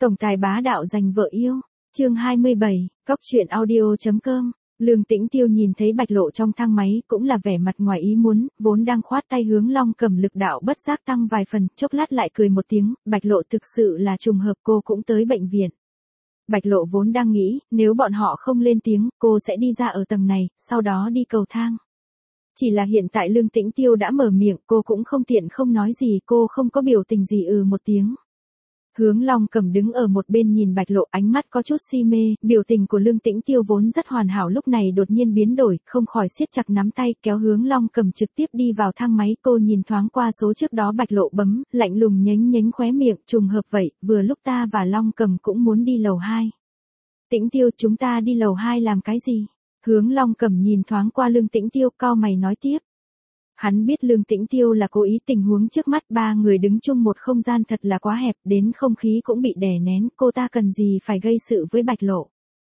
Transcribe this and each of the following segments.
Tổng tài bá đạo giành vợ yêu. Chương 27, Cóc truyện audio.com. Lương Tĩnh Tiêu nhìn thấy Bạch Lộ trong thang máy, cũng là vẻ mặt ngoài ý muốn, vốn đang khoát tay hướng Long Cầm lực đạo bất giác tăng vài phần, chốc lát lại cười một tiếng, Bạch Lộ thực sự là trùng hợp cô cũng tới bệnh viện. Bạch Lộ vốn đang nghĩ, nếu bọn họ không lên tiếng, cô sẽ đi ra ở tầng này, sau đó đi cầu thang. Chỉ là hiện tại Lương Tĩnh Tiêu đã mở miệng, cô cũng không tiện không nói gì, cô không có biểu tình gì một tiếng. Hướng Long Cầm đứng ở một bên nhìn Bạch Lộ, ánh mắt có chút si mê, biểu tình của Lương Tĩnh Tiêu vốn rất hoàn hảo lúc này đột nhiên biến đổi, không khỏi siết chặt nắm tay, kéo Hướng Long Cầm trực tiếp đi vào thang máy. Cô nhìn thoáng qua số trước đó Bạch Lộ bấm, lạnh lùng nhếch khóe miệng, trùng hợp vậy, vừa lúc ta và Long Cầm cũng muốn đi lầu 2. Tĩnh Tiêu, chúng ta đi lầu 2 làm cái gì? Hướng Long Cầm nhìn thoáng qua Lương Tĩnh Tiêu, cau mày nói tiếp. Hắn biết Lương Tĩnh Tiêu là cố ý, tình huống trước mắt ba người đứng chung một không gian thật là quá hẹp, đến không khí cũng bị đè nén, cô ta cần gì phải gây sự với Bạch Lộ.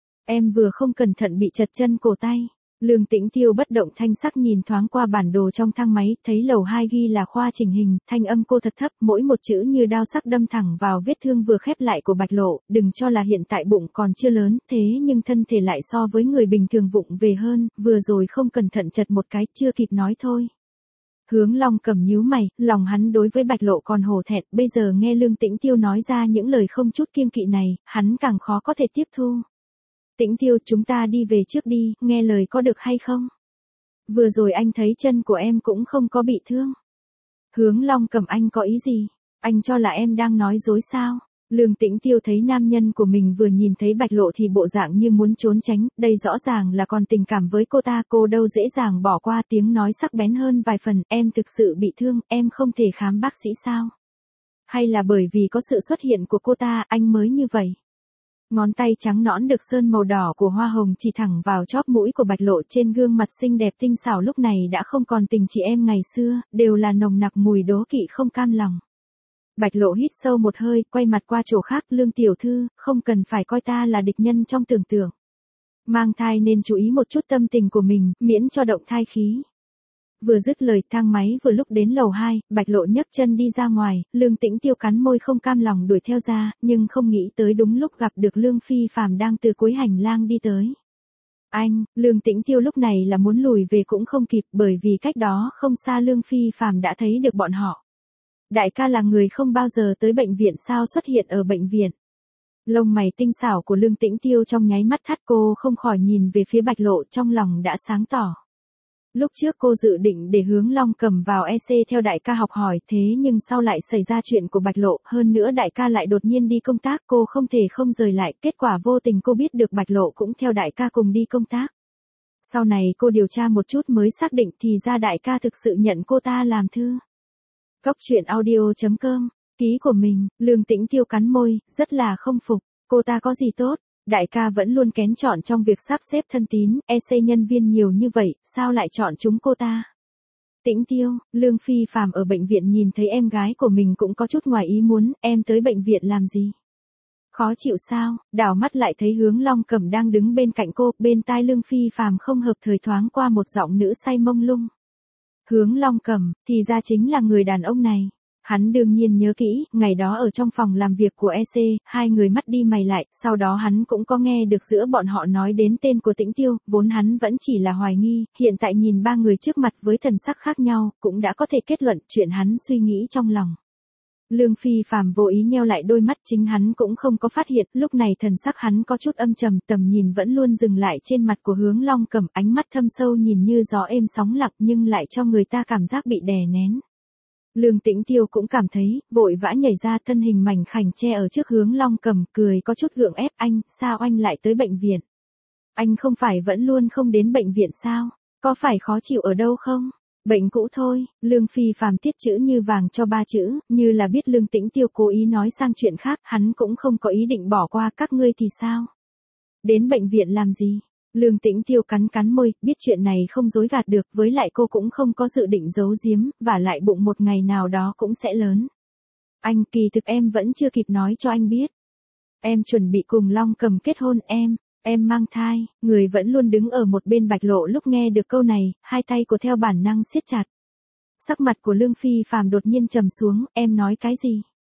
Em vừa không cẩn thận bị chật chân cổ tay. Lương Tĩnh Tiêu bất động thanh sắc nhìn thoáng qua bản đồ trong thang máy, thấy lầu 2 ghi là khoa chỉnh hình, thanh âm cô thật thấp, mỗi một chữ như đao sắc đâm thẳng vào vết thương vừa khép lại của Bạch Lộ, đừng cho là hiện tại bụng còn chưa lớn, thế nhưng thân thể lại so với người bình thường vụng về hơn, vừa rồi không cẩn thận chật một cái, chưa kịp nói thôi. Hướng Long Cầm nhíu mày, lòng hắn đối với Bạch Lộ còn hổ thẹn, bây giờ nghe Lương Tĩnh Tiêu nói ra những lời không chút kiêng kỵ này, hắn càng khó có thể tiếp thu. Tĩnh Tiêu, chúng ta đi về trước đi, nghe lời có được hay không? Vừa rồi anh thấy chân của em cũng không có bị thương. Hướng Long Cầm, anh có ý gì? Anh cho là em đang nói dối sao? Lương Tĩnh Tiêu thấy nam nhân của mình vừa nhìn thấy Bạch Lộ thì bộ dạng như muốn trốn tránh, đây rõ ràng là còn tình cảm với cô ta, cô đâu dễ dàng bỏ qua, tiếng nói sắc bén hơn vài phần, em thực sự bị thương, em không thể khám bác sĩ sao? Hay là bởi vì có sự xuất hiện của cô ta, anh mới như vậy? Ngón tay trắng nõn được sơn màu đỏ của hoa hồng chỉ thẳng vào chóp mũi của Bạch Lộ, trên gương mặt xinh đẹp tinh xảo lúc này đã không còn tình chị em ngày xưa, đều là nồng nặc mùi đố kỵ không cam lòng. Bạch Lộ hít sâu một hơi, quay mặt qua chỗ khác, Lương tiểu thư, không cần phải coi ta là địch nhân trong tưởng tượng. Mang thai nên chú ý một chút tâm tình của mình, miễn cho động thai khí. Vừa dứt lời, thang máy vừa lúc đến lầu 2, Bạch Lộ nhấc chân đi ra ngoài, Lương Tĩnh Tiêu cắn môi không cam lòng đuổi theo ra, nhưng không nghĩ tới đúng lúc gặp được Lương Phi Phàm đang từ cuối hành lang đi tới. Anh, Lương Tĩnh Tiêu lúc này là muốn lùi về cũng không kịp, bởi vì cách đó không xa Lương Phi Phàm đã thấy được bọn họ. Đại ca là người không bao giờ tới bệnh viện sao xuất hiện ở bệnh viện. Lông mày tinh xảo của Lương Tĩnh Tiêu trong nháy mắt thắt, cô không khỏi nhìn về phía Bạch Lộ, trong lòng đã sáng tỏ. Lúc trước cô dự định để Hướng Long Cầm vào EC theo đại ca học hỏi, thế nhưng sau lại xảy ra chuyện của Bạch Lộ, hơn nữa đại ca lại đột nhiên đi công tác, cô không thể không rời lại, kết quả vô tình cô biết được Bạch Lộ cũng theo đại ca cùng đi công tác. Sau này cô điều tra một chút mới xác định thì ra đại ca thực sự nhận cô ta làm thư. Cóc truyện audio.com. Ký của mình, Lương Tĩnh Tiêu cắn môi, rất là không phục, cô ta có gì tốt, đại ca vẫn luôn kén chọn trong việc sắp xếp thân tín, EC nhân viên nhiều như vậy, sao lại chọn chúng cô ta? Tĩnh Tiêu, Lương Phi Phàm ở bệnh viện nhìn thấy em gái của mình cũng có chút ngoài ý muốn, em tới bệnh viện làm gì? Khó chịu sao? Đảo mắt lại thấy Hướng Long Cầm đang đứng bên cạnh cô, bên tai Lương Phi Phàm không hợp thời thoáng qua một giọng nữ say mông lung. Hướng Long Cầm, thì ra chính là người đàn ông này. Hắn đương nhiên nhớ kỹ, ngày đó ở trong phòng làm việc của EC, hai người mắt đi mày lại, sau đó hắn cũng có nghe được giữa bọn họ nói đến tên của Tĩnh Tiêu, vốn hắn vẫn chỉ là hoài nghi, hiện tại nhìn ba người trước mặt với thần sắc khác nhau, cũng đã có thể kết luận chuyện hắn suy nghĩ trong lòng. Lương Phi Phàm vô ý nheo lại đôi mắt, chính hắn cũng không có phát hiện, lúc này thần sắc hắn có chút âm trầm, tầm nhìn vẫn luôn dừng lại trên mặt của Hướng Long Cầm, ánh mắt thâm sâu nhìn như gió êm sóng lặng nhưng lại cho người ta cảm giác bị đè nén. Lương Tĩnh Tiêu cũng cảm thấy, vội vã nhảy ra, thân hình mảnh khảnh che ở trước Hướng Long Cầm, cười có chút gượng ép, anh, sao anh lại tới bệnh viện? Anh không phải vẫn luôn không đến bệnh viện sao? Có phải khó chịu ở đâu không? Bệnh cũ thôi, Lương Phi Phàm tiết chữ như vàng cho ba chữ, như là biết Lương Tĩnh Tiêu cố ý nói sang chuyện khác, hắn cũng không có ý định bỏ qua, các ngươi thì sao? Đến bệnh viện làm gì? Lương Tĩnh Tiêu cắn môi, biết chuyện này không dối gạt được, với lại cô cũng không có dự định giấu giếm, và lại bụng một ngày nào đó cũng sẽ lớn. Anh, kỳ thực em vẫn chưa kịp nói cho anh biết. Em chuẩn bị cùng Long Cầm kết hôn, em mang thai. Người vẫn luôn đứng ở một bên Bạch Lộ lúc nghe được câu này, hai tay của theo bản năng siết chặt. Sắc mặt của Lương Phi Phàm đột nhiên trầm xuống, em nói cái gì?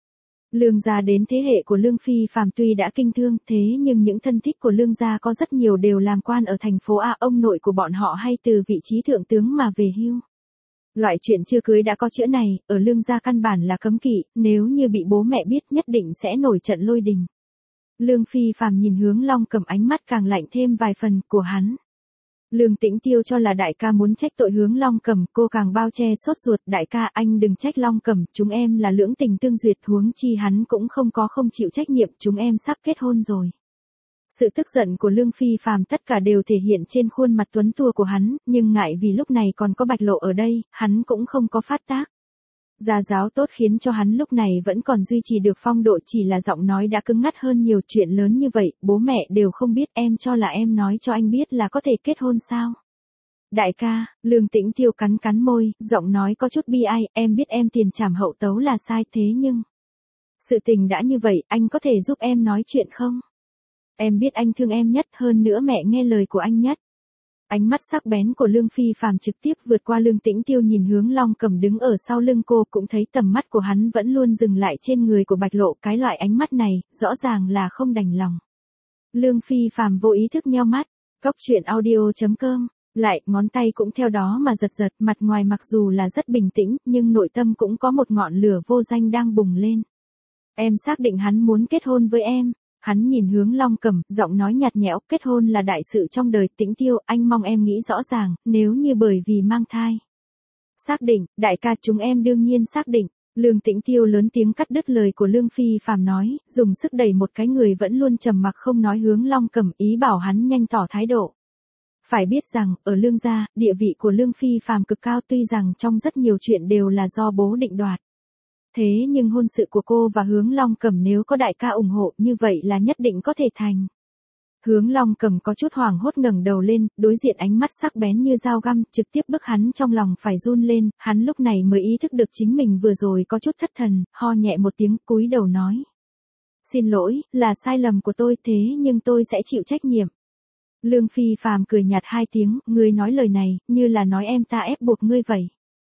Lương gia đến thế hệ của Lương Phi Phàm tuy đã kinh thương, thế nhưng những thân thích của Lương gia có rất nhiều đều làm quan ở thành phố A, ông nội của bọn họ hay từ vị trí thượng tướng mà về hưu. Loại chuyện chưa cưới đã có chữa này, ở Lương gia căn bản là cấm kỵ, nếu như bị bố mẹ biết nhất định sẽ nổi trận lôi đình. Lương Phi Phàm nhìn Hướng Long Cầm, ánh mắt càng lạnh thêm vài phần của hắn. Lương Tĩnh Tiêu cho là đại ca muốn trách tội Hướng Long Cầm, cô càng bao che sốt ruột, đại ca anh đừng trách Long Cầm, chúng em là lưỡng tình tương duyệt, huống chi hắn cũng không chịu trách nhiệm, chúng em sắp kết hôn rồi. Sự tức giận của Lương Phi Phàm tất cả đều thể hiện trên khuôn mặt tuấn tua của hắn, nhưng ngại vì lúc này còn có Bạch Lộ ở đây, hắn cũng không có phát tác. Gia giáo tốt khiến cho hắn lúc này vẫn còn duy trì được phong độ, chỉ là giọng nói đã cứng ngắt hơn nhiều. Chuyện lớn như vậy, bố mẹ đều không biết, em cho là em nói cho anh biết là có thể kết hôn sao? Đại ca, Lương Tĩnh Tiêu cắn cắn môi, giọng nói có chút bi ai, em biết em tiền trảm hậu tấu là sai, thế nhưng sự tình đã như vậy, anh có thể giúp em nói chuyện không? Em biết anh thương em nhất, hơn nữa mẹ nghe lời của anh nhất. Ánh mắt sắc bén của Lương Phi Phàm trực tiếp vượt qua Lương Tĩnh Tiêu, nhìn Hướng Long Cầm đứng ở sau lưng cô, cũng thấy tầm mắt của hắn vẫn luôn dừng lại trên người của Bạch Lộ, cái loại ánh mắt này, rõ ràng là không đành lòng. Lương Phi Phàm vô ý thức nheo mắt, Cóc Truyện Audio.com, lại, ngón tay cũng theo đó mà giật giật, mặt ngoài mặc dù là rất bình tĩnh, nhưng nội tâm cũng có một ngọn lửa vô danh đang bùng lên. Em xác định hắn muốn kết hôn với em. Hắn nhìn Hướng Long Cầm, giọng nói nhạt nhẽo, kết hôn là đại sự trong đời, Tĩnh Tiêu, anh mong em nghĩ rõ ràng, nếu như bởi vì mang thai. Xác định, đại ca, chúng em đương nhiên xác định. Lương Tĩnh Tiêu lớn tiếng cắt đứt lời của Lương Phi Phàm nói, dùng sức đẩy một cái người vẫn luôn trầm mặc không nói Hướng Long Cầm, ý bảo hắn nhanh tỏ thái độ. Phải biết rằng, ở Lương gia, địa vị của Lương Phi Phàm cực cao, tuy rằng trong rất nhiều chuyện đều là do bố định đoạt. Thế nhưng hôn sự của cô và Hướng Long Cầm nếu có đại ca ủng hộ như vậy là nhất định có thể thành. Hướng Long Cầm có chút hoảng hốt ngẩng đầu lên, đối diện ánh mắt sắc bén như dao găm, trực tiếp bức hắn trong lòng phải run lên, hắn lúc này mới ý thức được chính mình vừa rồi có chút thất thần, ho nhẹ một tiếng, cúi đầu nói. Xin lỗi, là sai lầm của tôi, thế nhưng tôi sẽ chịu trách nhiệm. Lương Phi Phàm cười nhạt hai tiếng, ngươi nói lời này, như là nói em ta ép buộc ngươi vậy.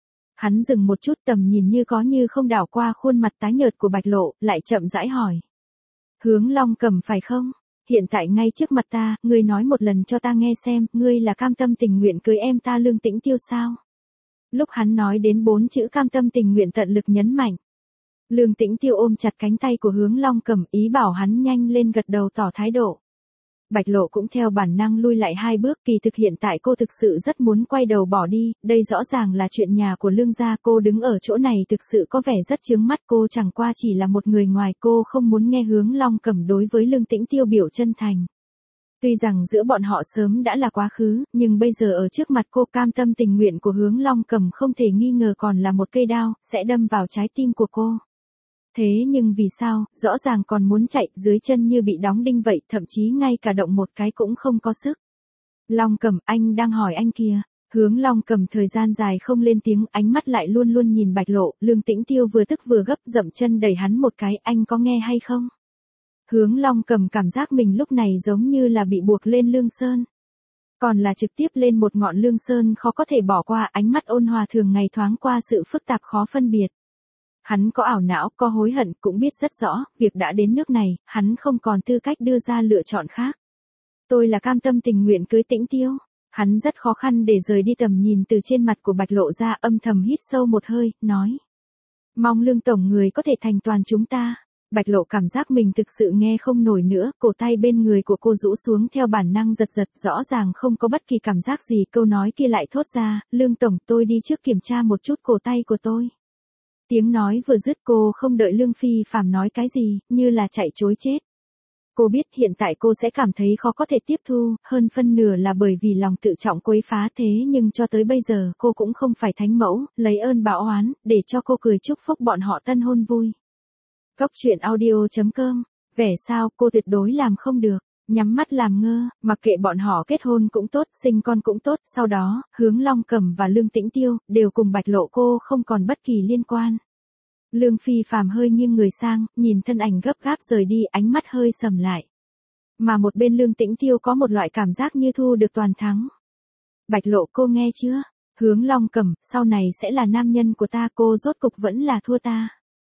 Hắn dừng một chút, tầm nhìn như có như không đảo qua khuôn mặt tái nhợt của Bạch Lộ, lại chậm rãi hỏi. Hướng Long Cầm phải không? Hiện tại ngay trước mặt ta, ngươi nói một lần cho ta nghe xem, ngươi là cam tâm tình nguyện cưới em ta Lương Tĩnh Tiêu sao? Lúc hắn nói đến 4 chữ cam tâm tình nguyện tận lực nhấn mạnh. Lương Tĩnh Tiêu ôm chặt cánh tay của Hướng Long Cầm, ý bảo hắn nhanh lên gật đầu tỏ thái độ. Bạch Lộ cũng theo bản năng lui lại 2 bước, kỳ thực hiện tại cô thực sự rất muốn quay đầu bỏ đi, đây rõ ràng là chuyện nhà của Lương gia, cô đứng ở chỗ này thực sự có vẻ rất chướng mắt, cô chẳng qua chỉ là một người ngoài, cô không muốn nghe Hướng Long Cầm đối với Lương Tĩnh Tiêu biểu chân thành. Tuy rằng giữa bọn họ sớm đã là quá khứ, nhưng bây giờ ở trước mặt cô, cam tâm tình nguyện của Hướng Long Cầm không thể nghi ngờ còn là một cây đao, sẽ đâm vào trái tim của cô. Thế nhưng vì sao, rõ ràng còn muốn chạy, dưới chân như bị đóng đinh vậy, thậm chí ngay cả động một cái cũng không có sức. Long Cầm, anh đang hỏi anh kìa. Hướng Long Cầm thời gian dài không lên tiếng, ánh mắt lại luôn luôn nhìn Bạch Lộ, Lương Tĩnh Tiêu vừa tức vừa gấp, dậm chân đẩy hắn một cái, anh có nghe hay không? Hướng Long Cầm cảm giác mình lúc này giống như là bị buộc lên lương sơn. Còn là trực tiếp lên một ngọn lương sơn khó có thể bỏ qua, ánh mắt ôn hòa thường ngày thoáng qua sự phức tạp khó phân biệt. Hắn có ảo não, có hối hận, cũng biết rất rõ, việc đã đến nước này, hắn không còn tư cách đưa ra lựa chọn khác. Tôi là cam tâm tình nguyện cưới Tĩnh Tiêu. Hắn rất khó khăn để rời đi tầm nhìn từ trên mặt của Bạch Lộ ra, âm thầm hít sâu một hơi, nói. Mong Lương tổng người có thể thành toàn chúng ta. Bạch Lộ cảm giác mình thực sự nghe không nổi nữa, cổ tay bên người của cô rũ xuống theo bản năng giật giật, rõ ràng không có bất kỳ cảm giác gì, câu nói kia lại thốt ra, Lương tổng, tôi đi trước kiểm tra một chút cổ tay của tôi. Tiếng nói vừa dứt, cô không đợi Lương Phi Phàm nói cái gì, như là chạy trối chết. Cô biết hiện tại cô sẽ cảm thấy khó có thể tiếp thu, hơn phân nửa là bởi vì lòng tự trọng quấy phá, thế nhưng cho tới bây giờ cô cũng không phải thánh mẫu, lấy ơn báo oán, để cho cô cười chúc phúc bọn họ tân hôn vui. Cóc Truyện Audio.com, vẻ sao, cô tuyệt đối làm không được. Nhắm mắt làm ngơ, mặc kệ bọn họ kết hôn cũng tốt, sinh con cũng tốt, sau đó, Hướng Long Cầm và Lương Tĩnh Tiêu, đều cùng Bạch Lộ cô không còn bất kỳ liên quan. Lương Phi Phàm hơi nghiêng người sang, nhìn thân ảnh gấp gáp rời đi, ánh mắt hơi sầm lại. Mà một bên Lương Tĩnh Tiêu có một loại cảm giác như thu được toàn thắng. Bạch Lộ, cô nghe chưa? Hướng Long Cầm, sau này sẽ là nam nhân của ta, cô rốt cục vẫn là thua ta.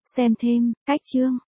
Xem thêm, cách chương.